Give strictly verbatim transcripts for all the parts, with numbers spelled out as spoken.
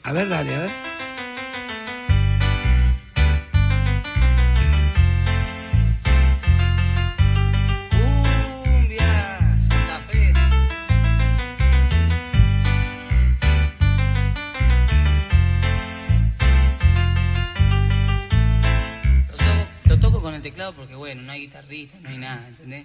A ver, dale, a ver. Cumbia, Santa Fe. Lo toco, lo toco con el teclado porque, bueno, no hay guitarrista, no hay nada, ¿entendés?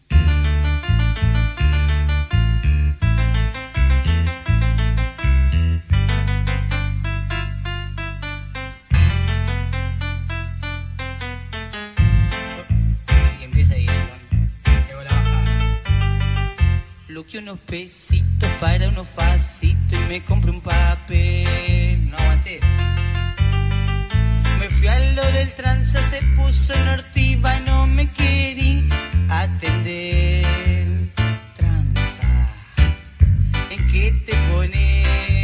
Luqué unos pesitos para unos facitos y me compré un papel. No aguanté. Me fui a lo del tranza, se puso en ortiva y no me querí atender. Tranza, ¿en qué te pones?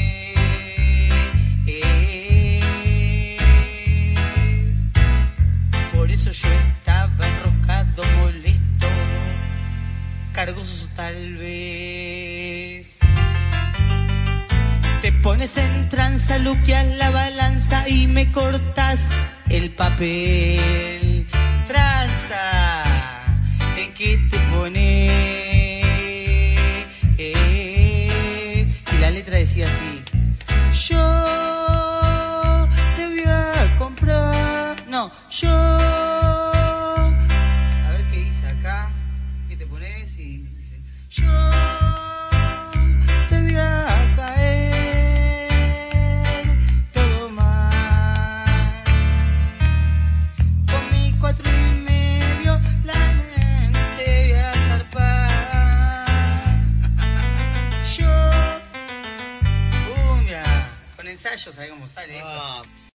Por eso yo estaba enroscado, molesto, cargoso tal vez. Te pones en tranza, luqueas la balanza y me cortas el papel. Tranza, ¿en qué te pones? Y la letra decía así: yo te voy a comprar. No, yo. A ver qué dice acá. ¿Qué te pones? Y dice: yo te voy a caer todo mal. Con mi cuatro y medio la mente voy a zarpar. Yo, cumbia, con ensayo, ¿sabes cómo sale esto?